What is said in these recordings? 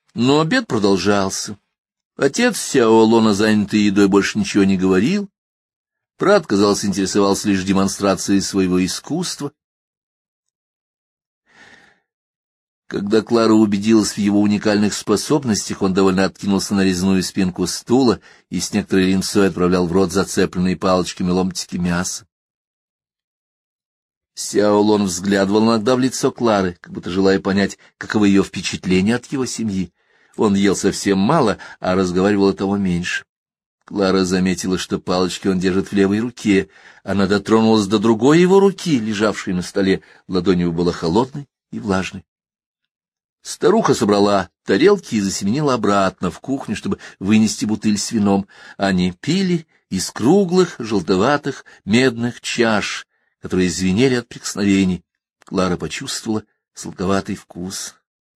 Но обед продолжался. Отец Сяо Лона, занятый едой, больше ничего не говорил. Брат, казалось, интересовался лишь демонстрацией своего искусства. Когда Клара убедилась в его уникальных способностях, он довольно откинулся на резную спинку стула и с некоторой линцой отправлял в рот зацепленные палочками ломтики мяса. Сяо Лон взглядывал иногда в лицо Клары, как будто желая понять, каковы ее впечатления от его семьи. Он ел совсем мало, а разговаривал от того меньше. Клара заметила, что палочки он держит в левой руке. Она дотронулась до другой его руки, лежавшей на столе. Ладонь его была холодной и влажной. Старуха собрала тарелки и засеменила обратно в кухню, чтобы вынести бутыль с вином. Они пили из круглых, желтоватых, медных чаш, которые звенели от прикосновений. Клара почувствовала сладковатый вкус.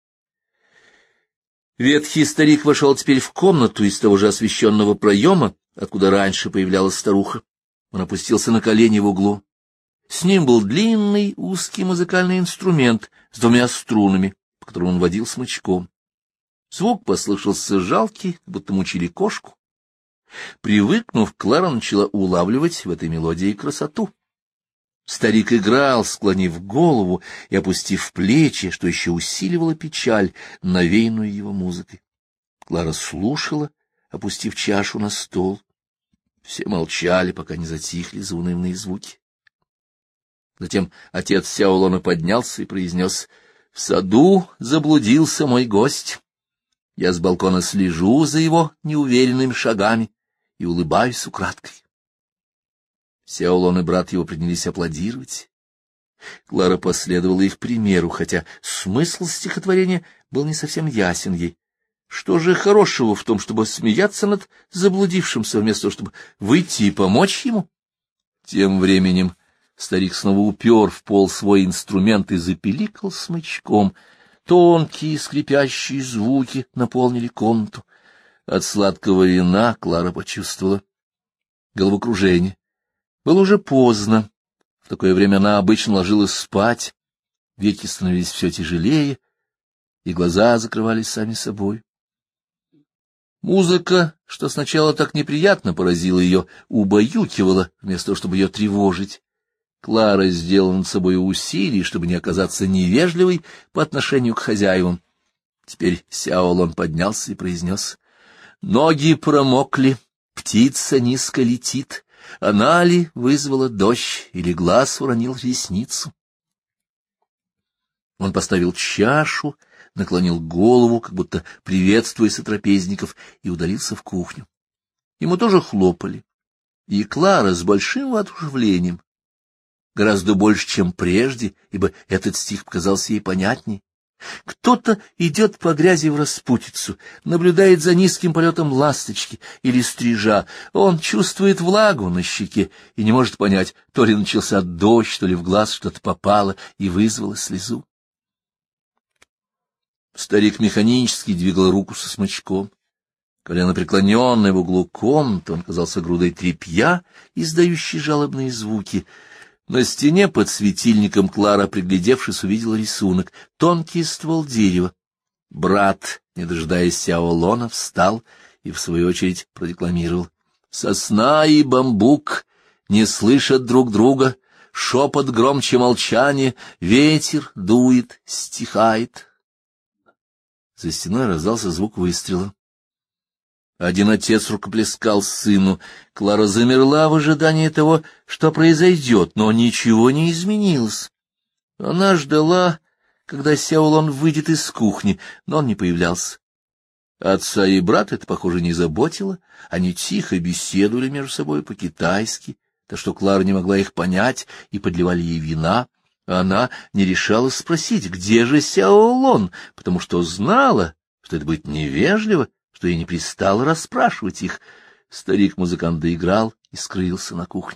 Ветхий старик вошел теперь в комнату из того же освещенного проема, откуда раньше появлялась старуха. Он опустился на колени в углу. С ним был длинный узкий музыкальный инструмент с двумя струнами, по которым он водил смычком. Звук послышался жалкий, будто мучили кошку. Привыкнув, Клара начала улавливать в этой мелодии красоту. Старик играл, склонив голову и опустив плечи, что еще усиливало печаль, навеянную его музыкой. Клара слушала, опустив чашу на стол. Все молчали, пока не затихли заунывные звуки. Затем отец Сяо Лона поднялся и произнес: «В саду заблудился мой гость. Я с балкона слежу за его неуверенными шагами и улыбаюсь украдкой». Сяо Лон и брат его принялись аплодировать. Клара последовала их примеру, хотя смысл стихотворения был не совсем ясен ей. Что же хорошего в том, чтобы смеяться над заблудившимся, вместо того, чтобы выйти и помочь ему? Тем временем старик снова упер в пол свой инструмент и запеликал смычком. Тонкие скрипящие звуки наполнили комнату. От сладкого вина Клара почувствовала головокружение. Было уже поздно. В такое время она обычно ложилась спать. Веки становились все тяжелее, и глаза закрывались сами собой. Музыка, что сначала так неприятно поразила ее, убаюкивала, вместо того, чтобы ее тревожить. Клара сделала над собой усилие, чтобы не оказаться невежливой по отношению к хозяевам. Теперь Сяо Лон поднялся и произнес: «Ноги промокли, птица низко летит. Она ли вызвала дождь, или глаз уронил ресницу?» Он поставил чашу, наклонил голову, как будто приветствуя сотрапезников, и удалился в кухню. Ему тоже хлопали, и Клара с большим воодушевлением, гораздо больше, чем прежде, ибо этот стих показался ей понятней. Кто-то идет по грязи в распутицу, наблюдает за низким полетом ласточки или стрижа. Он чувствует влагу на щеке и не может понять, то ли начался дождь, то ли в глаз что-то попало и вызвало слезу. Старик механически двигал руку со смычком. Колено преклоненное в углу комнаты, он казался грудой тряпья, издающей жалобные звуки. На стене под светильником Клара, приглядевшись, увидела рисунок — тонкий ствол дерева. Брат, не дожидаясь Сяо Лона, встал и, в свою очередь, продекламировал: «Сосна и бамбук не слышат друг друга, шепот громче молчания, ветер дует, стихает». За стеной раздался звук выстрела. Один отец рукоплескал сыну. Клара замерла в ожидании того, что произойдет, но ничего не изменилось. Она ждала, когда Сяо Лон выйдет из кухни, но он не появлялся. Отца и брата это, похоже, не заботило. Они тихо беседовали между собой по-китайски, так что Клара не могла их понять, и подливали ей вина. Она не решалась спросить, где же Сяо Лон, потому что знала, что это будет невежливо, что ей не пристало расспрашивать их. Старик-музыкант доиграл и скрылся на кухне.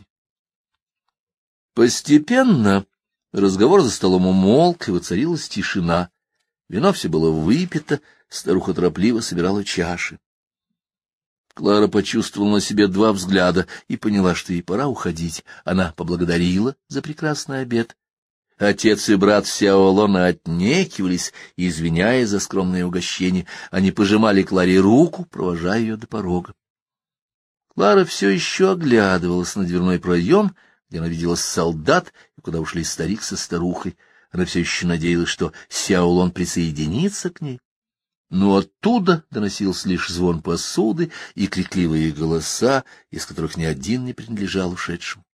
Постепенно разговор за столом умолк, и воцарилась тишина. Вино все было выпито, старуха торопливо собирала чаши. Клара почувствовала на себе два взгляда и поняла, что ей пора уходить. Она поблагодарила за прекрасный обед, Отец и брат Сяолона отнекивались, извиняясь за скромное угощение. Они пожимали Кларе руку, провожая ее до порога. Клара все еще оглядывалась на дверной проем, где она видела солдат, и куда ушли старик со старухой. Она все еще надеялась, что Сяолон присоединится к ней. Но оттуда доносился лишь звон посуды и крикливые голоса, из которых ни один не принадлежал ушедшему.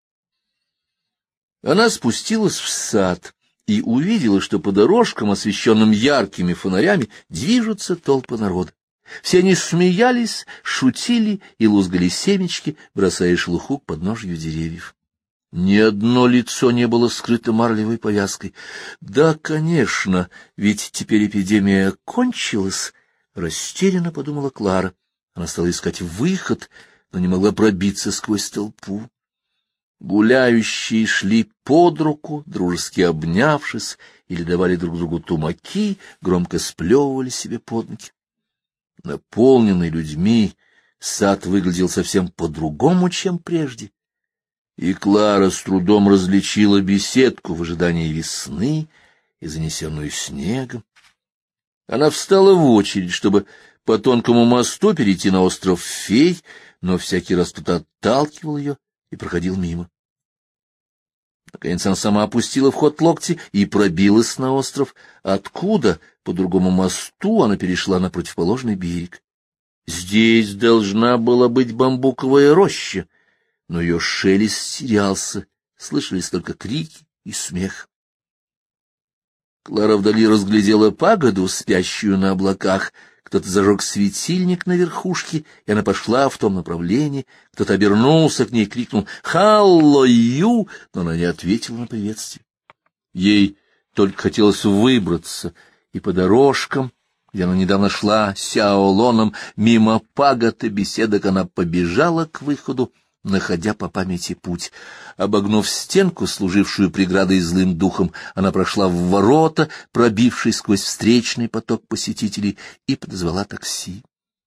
Она спустилась в сад и увидела, что по дорожкам, освещенным яркими фонарями, движутся толпы народа. Все они смеялись, шутили и лузгали семечки, бросая шелуху к подножью деревьев. Ни одно лицо не было скрыто марлевой повязкой. Да, конечно, ведь теперь эпидемия кончилась, — растерянно подумала Клара. Она стала искать выход, но не могла пробиться сквозь толпу. Гуляющие шли под руку, дружески обнявшись, или давали друг другу тумаки, громко сплевывали себе под ноги. Наполненный людьми, сад выглядел совсем по-другому, чем прежде, и Клара с трудом различила беседку в ожидании весны и занесенную снегом. Она встала в очередь, чтобы по тонкому мосту перейти на остров Фей, но всякий раз кто-то отталкивал ее и проходил мимо. Наконец она сама опустила в ход локти и пробилась на остров, откуда по другому мосту она перешла на противоположный берег. Здесь должна была быть бамбуковая роща, но ее шелест терялся, слышались только крики и смех. Клара вдали разглядела пагоду, спящую на облаках. Кто-то зажег светильник на верхушке, и она пошла в том направлении. Кто-то обернулся к ней и крикнул «Халлою!», но она не ответила на приветствие. Ей только хотелось выбраться, и по дорожкам, где она недавно шла с Сяолоном, мимо пагод и беседок, она побежала к выходу, находя по памяти путь. Обогнув стенку, служившую преградой злым духом, она прошла в ворота, пробившись сквозь встречный поток посетителей, и подозвала такси.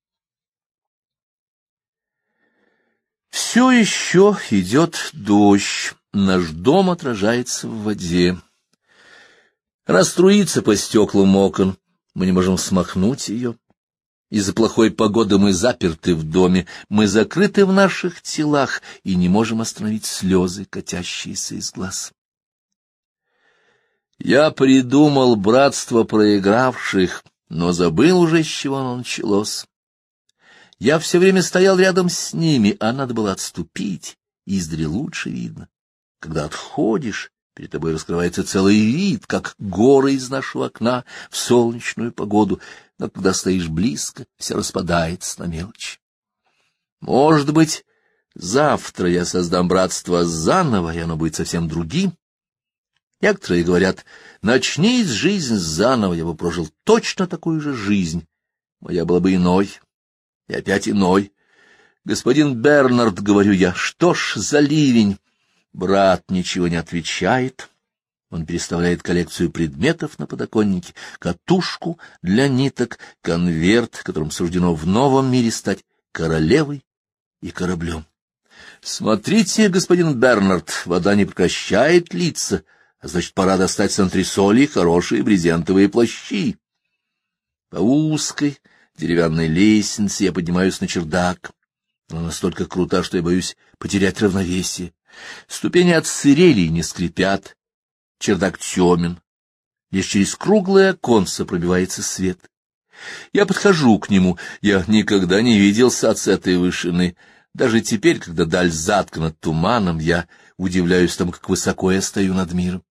Все еще идет дождь, наш дом отражается в воде. Она струится по стеклам окон, мы не можем смахнуть ее. Из-за плохой погоды мы заперты в доме, мы закрыты в наших телах и не можем остановить слезы, катящиеся из глаз. Я придумал братство проигравших, но забыл уже, с чего оно началось. Я все время стоял рядом с ними, а надо было отступить, издали лучше видно. Когда отходишь, перед тобой раскрывается целый вид, как горы из нашего окна в солнечную погоду, но когда стоишь близко, все распадается на мелочи. Может быть, завтра я создам братство заново, и оно будет совсем другим. Некоторые говорят, начни жизнь заново, я бы прожил точно такую же жизнь. Моя была бы иной, и опять иной. Господин Бернард, говорю я, что ж за ливень? Брат ничего не отвечает. Он переставляет коллекцию предметов на подоконнике, катушку для ниток, конверт, которым суждено в новом мире стать королевой и кораблем. Смотрите, господин Бернард, вода не прекращает литься, а значит, пора достать с антресолей хорошие брезентовые плащи. По узкой деревянной лестнице я поднимаюсь на чердак. Она настолько крута, что я боюсь потерять равновесие. Ступени отсырели и не скрипят. Чердак темен. Лишь через круглое оконце пробивается свет. Я подхожу к нему. Я никогда не видел сад с этой вышины. Даже теперь, когда даль заткана туманом, я удивляюсь тому, как высоко я стою над миром.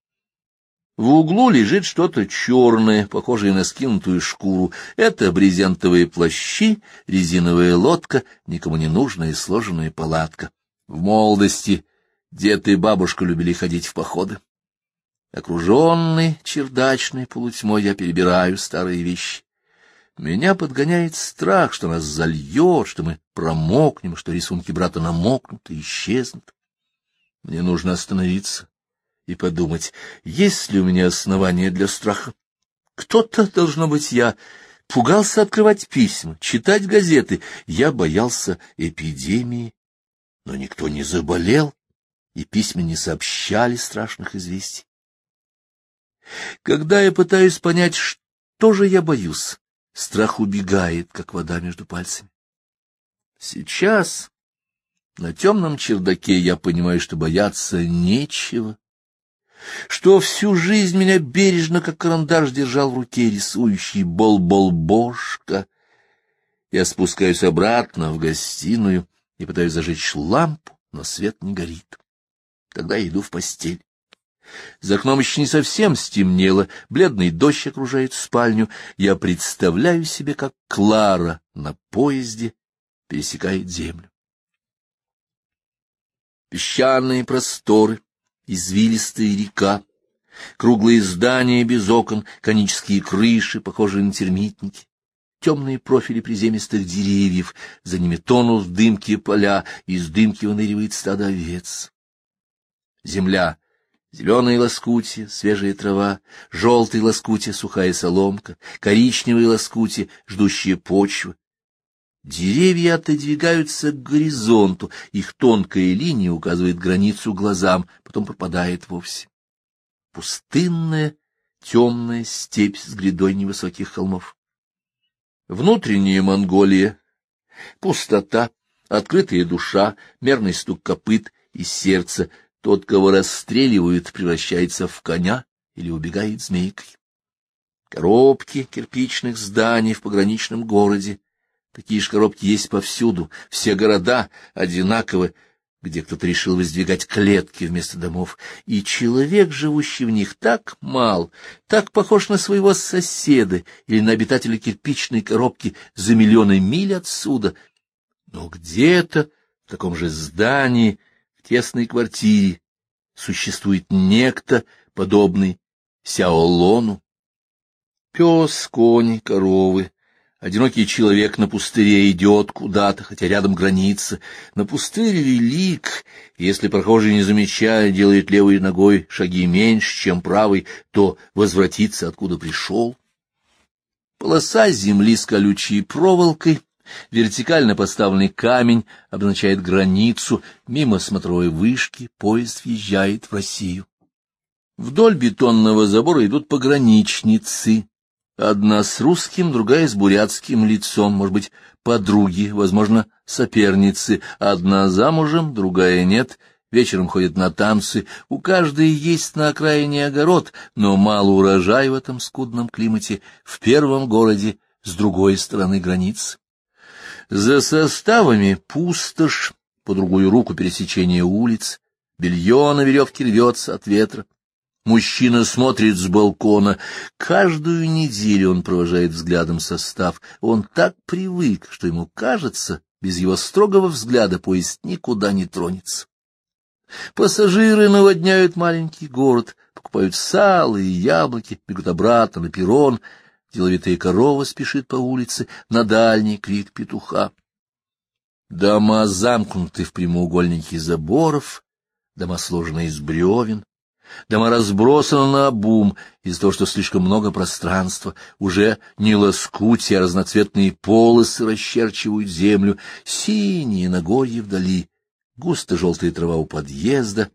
В углу лежит что-то черное, похожее на скинутую шкуру. Это брезентовые плащи, резиновая лодка, никому не нужная и сложенная палатка. В молодости дед и бабушка любили ходить в походы. Окруженный чердачной полутьмой я перебираю старые вещи. Меня подгоняет страх, что нас зальет, что мы промокнем, что рисунки брата намокнут и исчезнут. Мне нужно остановиться и подумать, есть ли у меня основания для страха. Кто-то, должно быть, я, пугался открывать письма, читать газеты. Я боялся эпидемии, но никто не заболел, и письма не сообщали страшных известий. Когда я пытаюсь понять, что же я боюсь, страх убегает, как вода между пальцами. Сейчас на темном чердаке я понимаю, что бояться нечего, что всю жизнь меня бережно, как карандаш, держал в руке рисующий Бол-Бол-Бошка. Я спускаюсь обратно в гостиную и пытаюсь зажечь лампу, но свет не горит. Тогда я иду в постель. За окном еще не совсем стемнело, бледный дождь окружает спальню. Я представляю себе, как Клара на поезде пересекает землю. Песчаные просторы, извилистая река, круглые здания без окон, конические крыши, похожие на термитники, темные профили приземистых деревьев, за ними тонут в дымке поля, из дымки выныривает стадо овец. Земля — зеленые лоскутья, свежая трава, желтые лоскутья, сухая соломка, коричневые лоскутья, ждущие почвы. Деревья отодвигаются к горизонту, их тонкая линия указывает границу глазам, потом пропадает вовсе. Пустынная, темная степь с грядой невысоких холмов. Внутренняя Монголия, пустота, открытая душа, мерный стук копыт и сердца. Тот, кого расстреливают, превращается в коня или убегает змейкой. Коробки кирпичных зданий в пограничном городе. Такие же коробки есть повсюду, все города одинаковы, где кто-то решил воздвигать клетки вместо домов, и человек, живущий в них, так мал, так похож на своего соседа или на обитателя кирпичной коробки за миллионы миль отсюда. Но где-то в таком же здании, в тесной квартире, существует некто, подобный Сяолону. Пес, конь, коровы. Одинокий человек на пустыре идет куда-то, хотя рядом граница. На пустыре велик, если прохожий не замечает, делает левой ногой шаги меньше, чем правой, то возвратится, откуда пришел. Полоса земли с колючей проволокой, вертикально поставленный камень обозначает границу, мимо смотровой вышки поезд въезжает в Россию. Вдоль бетонного забора идут пограничницы. Одна с русским, другая с бурятским лицом, может быть, подруги, возможно, соперницы. Одна замужем, другая нет, вечером ходят на танцы. У каждой есть на окраине огород, но мало урожая в этом скудном климате, в первом городе с другой стороны границ. За составами пустошь, по другую руку пересечение улиц, белье на веревке рвется от ветра. Мужчина смотрит с балкона. Каждую неделю он провожает взглядом состав. Он так привык, что ему кажется, без его строгого взгляда поезд никуда не тронется. Пассажиры наводняют маленький город, покупают сало и яблоки, бегут обратно на перрон. Деловитая корова спешит по улице, на дальний крик петуха. Дома замкнуты в прямоугольники заборов, дома сложены из бревен. Дома разбросаны наобум из-за того, что слишком много пространства. Уже не лоскутья, а разноцветные полосы расчерчивают землю. Синие нагорья вдали, густо-желтая трава у подъезда.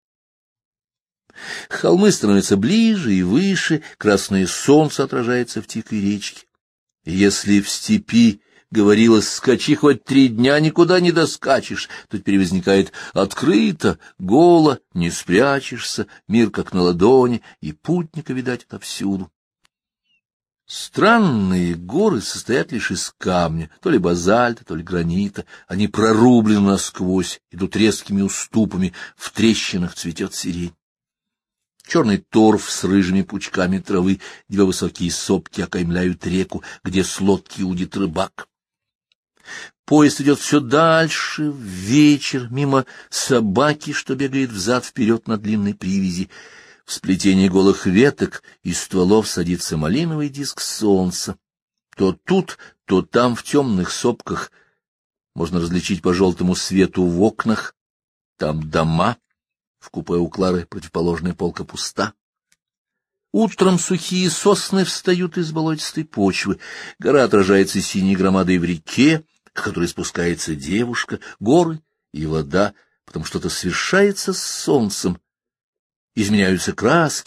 Холмы становятся ближе и выше, красное солнце отражается в тихой речке. Если в степи говорилось: скачи хоть 3 дня, никуда не доскачешь, то теперь возникает открыто, голо, не спрячешься, мир как на ладони, и путника видать отовсюду. Странные горы состоят лишь из камня, то ли базальта, то ли гранита. Они прорублены насквозь, идут резкими уступами, в трещинах цветет сирень. Черный торф с рыжими пучками травы, 2 высокие сопки окаймляют реку, где с лодки удит рыбак. Поезд идет все дальше, в вечер, мимо собаки, что бегает взад-вперед на длинной привязи. В сплетении голых веток из стволов садится малиновый диск солнца. То тут, то там в темных сопках можно различить по желтому свету в окнах. Там дома. В купе у Клары противоположная полка пуста. Утром сухие сосны встают из болотистой почвы. Гора отражается синей громадой в реке, к которой спускается девушка, горы и вода. Потом что-то свершается с солнцем. Изменяются краски,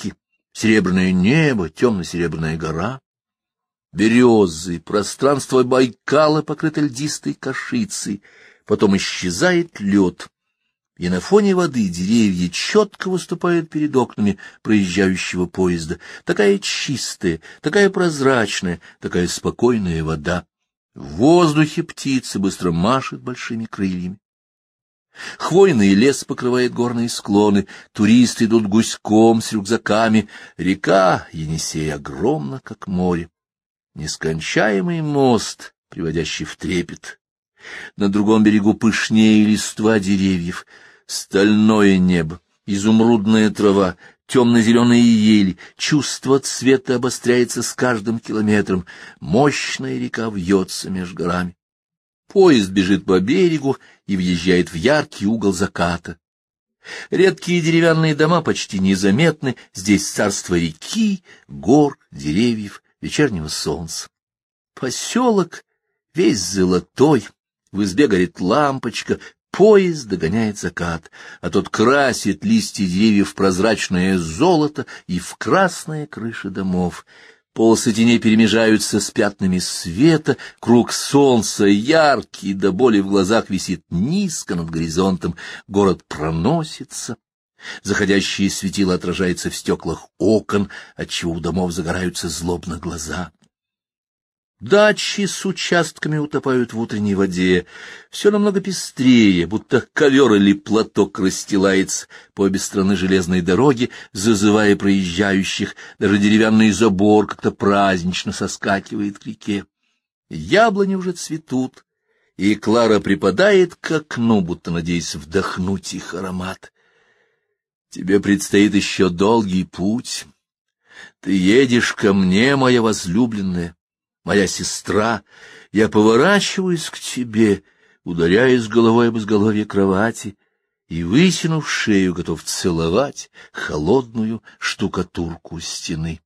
Серебряное небо, темно-серебряная гора, березы, пространство Байкала покрыто льдистой кашицей, потом исчезает лед, и на фоне воды деревья четко выступают перед окнами проезжающего поезда. Такая чистая, такая прозрачная, такая спокойная вода. В воздухе птицы быстро машут большими крыльями. Хвойный лес покрывает горные склоны, туристы идут гуськом с рюкзаками. Река Енисей огромна, как море. Нескончаемый мост, приводящий в трепет. На другом берегу пышнее листва деревьев, стальное небо, изумрудная трава, темно-зеленые ели, чувство цвета обостряется с каждым километром, мощная река вьется меж горами. Поезд бежит по берегу и въезжает в яркий угол заката. Редкие деревянные дома почти незаметны, здесь царство реки, гор, деревьев, вечернего солнца. Поселок весь золотой, в избе горит лампочка, поезд догоняет закат, а тот красит листья деревьев в прозрачное золото и в красные крыши домов. Полосы теней перемежаются с пятнами света, круг солнца яркий, до боли в глазах висит низко над горизонтом, город проносится. Заходящее светило отражается в стеклах окон, отчего у домов загораются злобно глаза. Дачи с участками утопают в утренней воде. Все намного пестрее, будто ковер или платок расстилается по обе стороны железной дороги, зазывая проезжающих. Даже деревянный забор как-то празднично соскакивает к реке. Яблони уже цветут, и Клара припадает к окну, будто надеясь вдохнуть их аромат. Тебе предстоит еще долгий путь. Ты едешь ко мне, моя возлюбленная. Моя сестра, я поворачиваюсь к тебе, ударяясь головой об изголовье кровати, и, вытянув шею, готов целовать холодную штукатурку стены.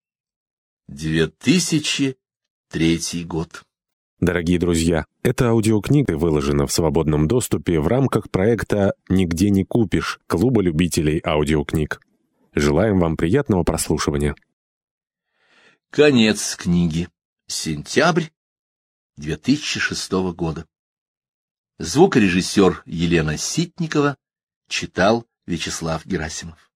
2003 год. Дорогие друзья, эта аудиокнига выложена в свободном доступе в рамках проекта «Нигде не купишь» Клуба любителей аудиокниг. Желаем вам приятного прослушивания. Конец книги. Сентябрь 2006 года. Звукорежиссер Елена Ситникова читал Вячеслав Герасимов.